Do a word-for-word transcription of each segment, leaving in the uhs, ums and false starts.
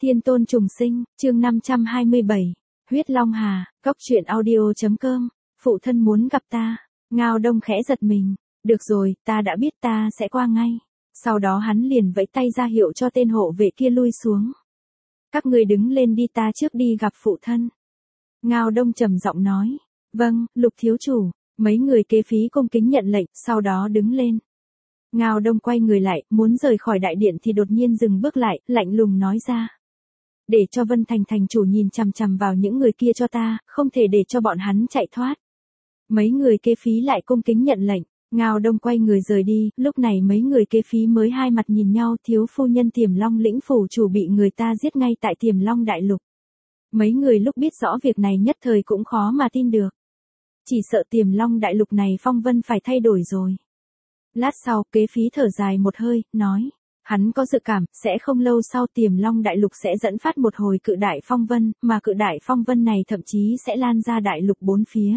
Thiên tôn trùng sinh, chương năm trăm hai mươi bảy, huyết long hà, cốc truyện audio.com, phụ thân muốn gặp ta, Ngao Đông khẽ giật mình, được rồi, ta đã biết ta sẽ qua ngay, sau đó hắn liền vẫy tay ra hiệu cho tên hộ vệ kia lui xuống. Các ngươi đứng lên đi, ta trước đi gặp phụ thân. Ngao Đông trầm giọng nói, vâng, Lục thiếu chủ, mấy người kế phí cung kính nhận lệnh, sau đó đứng lên. Ngao Đông quay người lại, muốn rời khỏi đại điện thì đột nhiên dừng bước lại, lạnh lùng nói ra. Để cho Vân Thành thành chủ nhìn chằm chằm vào những người kia cho ta, không thể để cho bọn hắn chạy thoát. Mấy người kế phí lại cung kính nhận lệnh, Ngao Đông quay người rời đi, lúc này mấy người kế phí mới hai mặt nhìn nhau, thiếu phu nhân Tiềm Long lĩnh phủ chủ bị người ta giết ngay tại Tiềm Long đại lục. Mấy người lúc biết rõ việc này nhất thời cũng khó mà tin được. Chỉ sợ Tiềm Long đại lục này phong vân phải thay đổi rồi. Lát sau, kế phí thở dài một hơi, nói, hắn có dự cảm, sẽ không lâu sau Tiềm Long đại lục sẽ dẫn phát một hồi cự đại phong vân, mà cự đại phong vân này thậm chí sẽ lan ra đại lục bốn phía.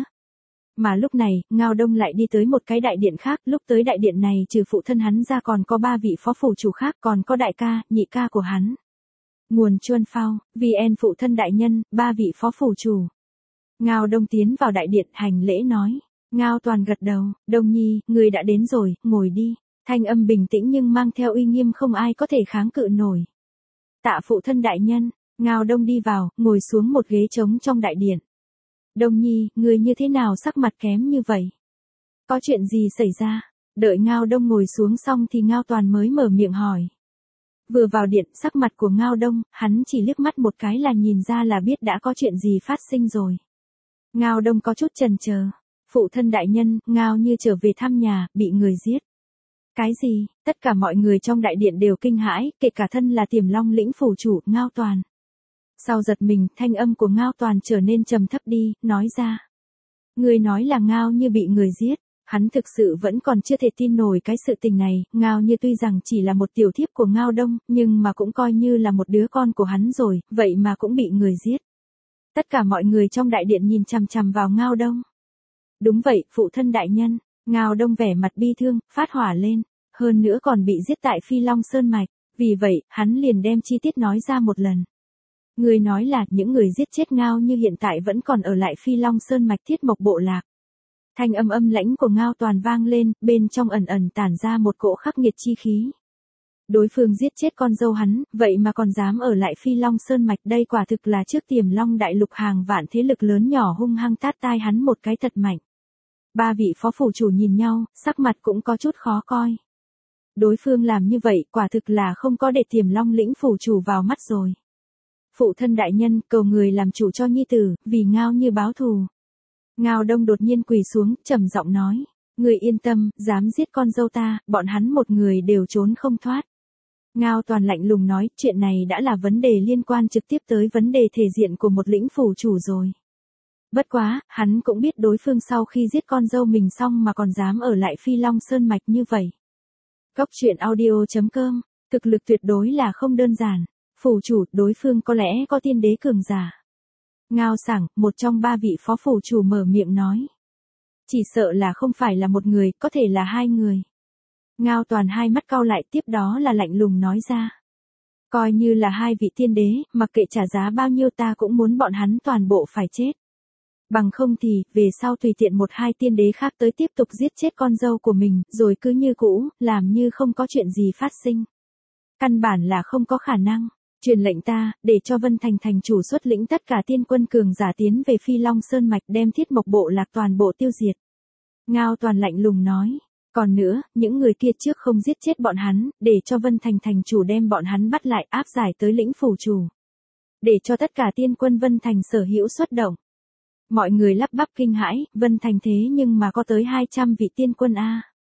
Mà lúc này, Ngao Đông lại đi tới một cái đại điện khác, lúc tới đại điện này trừ phụ thân hắn ra còn có ba vị phó phủ chủ khác, còn có đại ca, nhị ca của hắn. Nguồn Chuân Phao, vê en phụ thân đại nhân, ba vị phó phủ chủ. Ngao Đông tiến vào đại điện, hành lễ nói. Ngao Toàn gật đầu, Đông Nhi, người đã đến rồi, ngồi đi. Thanh âm bình tĩnh nhưng mang theo uy nghiêm không ai có thể kháng cự nổi. Tạ phụ thân đại nhân, Ngao Đông đi vào, ngồi xuống một ghế trống trong đại điện. Đông Nhi, người như thế nào sắc mặt kém như vậy? Có chuyện gì xảy ra? Đợi Ngao Đông ngồi xuống xong thì Ngao Toàn mới mở miệng hỏi. Vừa vào điện, sắc mặt của Ngao Đông, hắn chỉ liếc mắt một cái là nhìn ra là biết đã có chuyện gì phát sinh rồi. Ngao Đông có chút chần chờ. Phụ thân đại nhân, Ngao Như trở về thăm nhà, bị người giết. Cái gì? Tất cả mọi người trong đại điện đều kinh hãi, kể cả thân là Tiềm Long lĩnh phủ chủ, Ngao Toàn. Sau giật mình, thanh âm của Ngao Toàn trở nên trầm thấp đi, nói ra. Người nói là Ngao Như bị người giết. Hắn thực sự vẫn còn chưa thể tin nổi cái sự tình này, Ngao Như tuy rằng chỉ là một tiểu thiếp của Ngao Đông, nhưng mà cũng coi như là một đứa con của hắn rồi, vậy mà cũng bị người giết. Tất cả mọi người trong đại điện nhìn chằm chằm vào Ngao Đông. Đúng vậy, phụ thân đại nhân, Ngao Đông vẻ mặt bi thương, phát hỏa lên, hơn nữa còn bị giết tại Phi Long Sơn Mạch, vì vậy, hắn liền đem chi tiết nói ra một lần. Người nói là những người giết chết Ngao Như hiện tại vẫn còn ở lại Phi Long Sơn Mạch Thiết Mộc Bộ Lạc. Thanh âm âm lãnh của Ngao Toàn vang lên, bên trong ẩn ẩn tản ra một cỗ khắc nghiệt chi khí. Đối phương giết chết con dâu hắn, vậy mà còn dám ở lại Phi Long Sơn Mạch, đây quả thực là trước Tiềm Long đại lục hàng vạn thế lực lớn nhỏ hung hăng tát tai hắn một cái thật mạnh. Ba vị phó phủ chủ nhìn nhau, sắc mặt cũng có chút khó coi. Đối phương làm như vậy, quả thực là không có để Tiềm Long lĩnh phủ chủ vào mắt rồi. Phụ thân đại nhân, cầu người làm chủ cho nhi tử, vì Ngao Như báo thù. Ngao Đông đột nhiên quỳ xuống, trầm giọng nói, người yên tâm, dám giết con dâu ta, bọn hắn một người đều trốn không thoát. Ngao Toàn lạnh lùng nói, chuyện này đã là vấn đề liên quan trực tiếp tới vấn đề thể diện của một lĩnh phủ chủ rồi. Bất quá, hắn cũng biết đối phương sau khi giết con dâu mình xong mà còn dám ở lại Phi Long Sơn Mạch như vậy. Cốc truyện audio.com, thực lực tuyệt đối là không đơn giản. Phủ chủ, đối phương có lẽ có tiên đế cường giả. Ngao Sảng, một trong ba vị phó phủ chủ mở miệng nói. Chỉ sợ là không phải là một người, có thể là hai người. Ngao Toàn hai mắt cau lại, tiếp đó là lạnh lùng nói ra. Coi như là hai vị tiên đế, mặc kệ trả giá bao nhiêu ta cũng muốn bọn hắn toàn bộ phải chết. Bằng không thì, về sau tùy tiện một hai tiên đế khác tới tiếp tục giết chết con dâu của mình, rồi cứ như cũ, làm như không có chuyện gì phát sinh. Căn bản là không có khả năng. Truyền lệnh ta, để cho Vân Thành thành chủ xuất lĩnh tất cả tiên quân cường giả tiến về Phi Long Sơn Mạch đem Thiết Mộc Bộ Lạc toàn bộ tiêu diệt. Ngao Toàn lạnh lùng nói. Còn nữa, những người kia trước không giết chết bọn hắn, để cho Vân Thành thành chủ đem bọn hắn bắt lại áp giải tới lĩnh phủ chủ. Để cho tất cả tiên quân Vân Thành sở hữu xuất động. Mọi người lắp bắp kinh hãi, Vân Thành thế nhưng mà có tới hai trăm vị tiên quân a.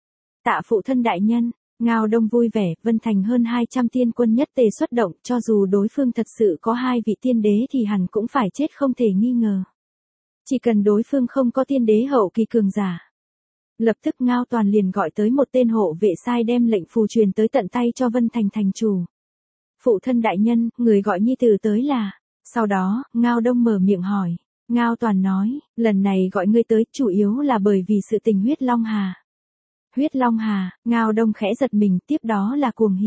Tạ phụ thân đại nhân. Ngao Đông vui vẻ, Vân Thành hơn hai trăm tiên quân nhất tề xuất động, cho dù đối phương thật sự có hai vị tiên đế thì hẳn cũng phải chết không thể nghi ngờ. Chỉ cần đối phương không có tiên đế hậu kỳ cường giả. Lập tức Ngao Toàn liền gọi tới một tên hộ vệ sai đem lệnh phù truyền tới tận tay cho Vân Thành thành chủ. Phụ thân đại nhân, người gọi nhi tử tới là. Sau đó, Ngao Đông mở miệng hỏi. Ngao Toàn nói, lần này gọi ngươi tới chủ yếu là bởi vì sự tình huyết long hà. Huyết Long Hà, Ngao Đông khẽ giật mình, tiếp đó là cuồng hỉ.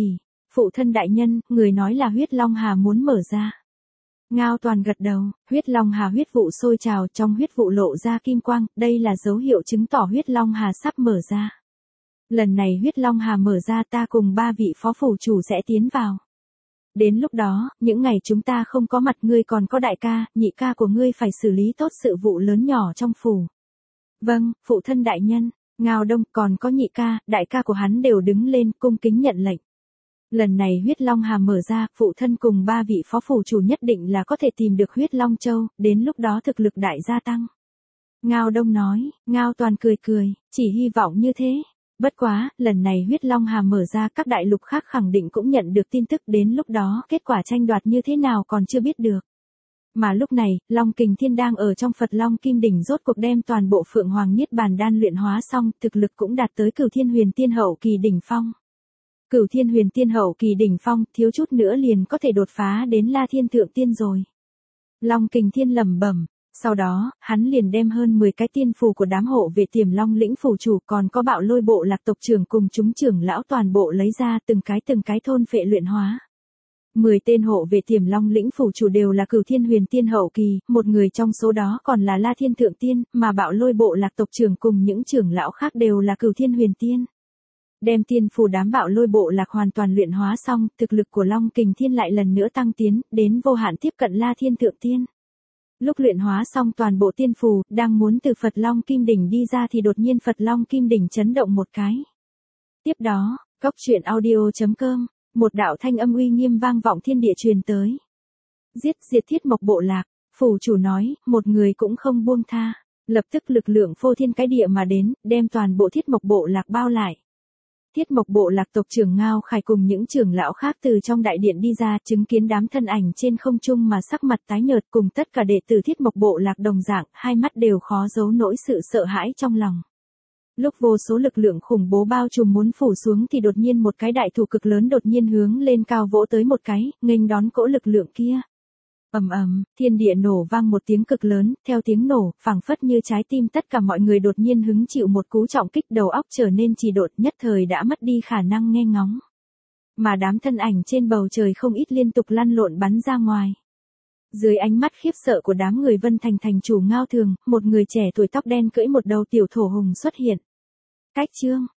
Phụ thân đại nhân, người nói là huyết long hà muốn mở ra. Ngao Toàn gật đầu, huyết long hà huyết vụ sôi trào, trong huyết vụ lộ ra kim quang, đây là dấu hiệu chứng tỏ huyết long hà sắp mở ra. Lần này huyết long hà mở ra, ta cùng ba vị phó phủ chủ sẽ tiến vào. Đến lúc đó, những ngày chúng ta không có mặt, ngươi còn có đại ca, nhị ca của ngươi phải xử lý tốt sự vụ lớn nhỏ trong phủ. Vâng, phụ thân đại nhân. Ngao Đông còn có nhị ca, đại ca của hắn đều đứng lên cung kính nhận lệnh. Lần này huyết long hà mở ra, phụ thân cùng ba vị phó phủ chủ nhất định là có thể tìm được huyết long châu, đến lúc đó thực lực đại gia tăng. Ngao Đông nói, Ngao Toàn cười cười, chỉ hy vọng như thế. Bất quá, lần này huyết long hà mở ra, các đại lục khác khẳng định cũng nhận được tin tức, đến lúc đó kết quả tranh đoạt như thế nào còn chưa biết được. Mà lúc này, Long Kình Thiên đang ở trong Phật Long Kim Đỉnh rốt cuộc đem toàn bộ Phượng Hoàng Niết Bàn đan luyện hóa xong, thực lực cũng đạt tới Cửu Thiên Huyền Tiên hậu kỳ đỉnh phong. Cửu Thiên Huyền Tiên hậu kỳ đỉnh phong, thiếu chút nữa liền có thể đột phá đến La Thiên Thượng Tiên rồi. Long Kình Thiên lẩm bẩm, sau đó, hắn liền đem hơn mười cái tiên phù của đám hộ vệ Tiềm Long lĩnh phủ chủ, còn có Bạo Lôi bộ lạc tộc trưởng cùng chúng trưởng lão toàn bộ lấy ra, từng cái từng cái thôn phệ luyện hóa. mười tên hộ vệ Tiềm Long lĩnh phủ chủ đều là Cửu Thiên Huyền Tiên hậu kỳ, một người trong số đó còn là La Thiên Thượng Tiên, mà Bạo Lôi bộ lạc tộc trưởng cùng những trưởng lão khác đều là Cửu Thiên Huyền Tiên. Đem tiên phù đám Bạo Lôi bộ lạc hoàn toàn luyện hóa xong, thực lực của Long Kình Thiên lại lần nữa tăng tiến, đến vô hạn tiếp cận La Thiên Thượng Tiên. Lúc luyện hóa xong toàn bộ tiên phù, đang muốn từ Phật Long Kim Đỉnh đi ra thì đột nhiên Phật Long Kim Đỉnh chấn động một cái. Tiếp đó, cốc truyện audio chấm com, một đạo thanh âm uy nghiêm vang vọng thiên địa truyền tới. Giết diệt Thiết Mộc bộ lạc, phủ chủ nói, một người cũng không buông tha. Lập tức lực lượng phô thiên cái địa mà đến, đem toàn bộ Thiết Mộc bộ lạc bao lại. Thiết Mộc bộ lạc tộc trưởng Ngao Khải cùng những trưởng lão khác từ trong đại điện đi ra, chứng kiến đám thân ảnh trên không trung mà sắc mặt tái nhợt, cùng tất cả đệ tử Thiết Mộc bộ lạc đồng dạng, hai mắt đều khó giấu nỗi sự sợ hãi trong lòng. Lúc vô số lực lượng khủng bố bao trùm muốn phủ xuống thì đột nhiên một cái đại thủ cực lớn đột nhiên hướng lên cao vỗ tới một cái, nghênh đón cỗ lực lượng kia. Ầm ầm, thiên địa nổ vang một tiếng cực lớn, theo tiếng nổ, phảng phất như trái tim tất cả mọi người đột nhiên hứng chịu một cú trọng kích, đầu óc trở nên trì độn, nhất thời đã mất đi khả năng nghe ngóng. Mà đám thân ảnh trên bầu trời không ít liên tục lăn lộn bắn ra ngoài. Dưới ánh mắt khiếp sợ của đám người Vân Thành thành chủ Ngao Thường, một người trẻ tuổi tóc đen cưỡi một đầu tiểu thổ hùng xuất hiện. Cách chương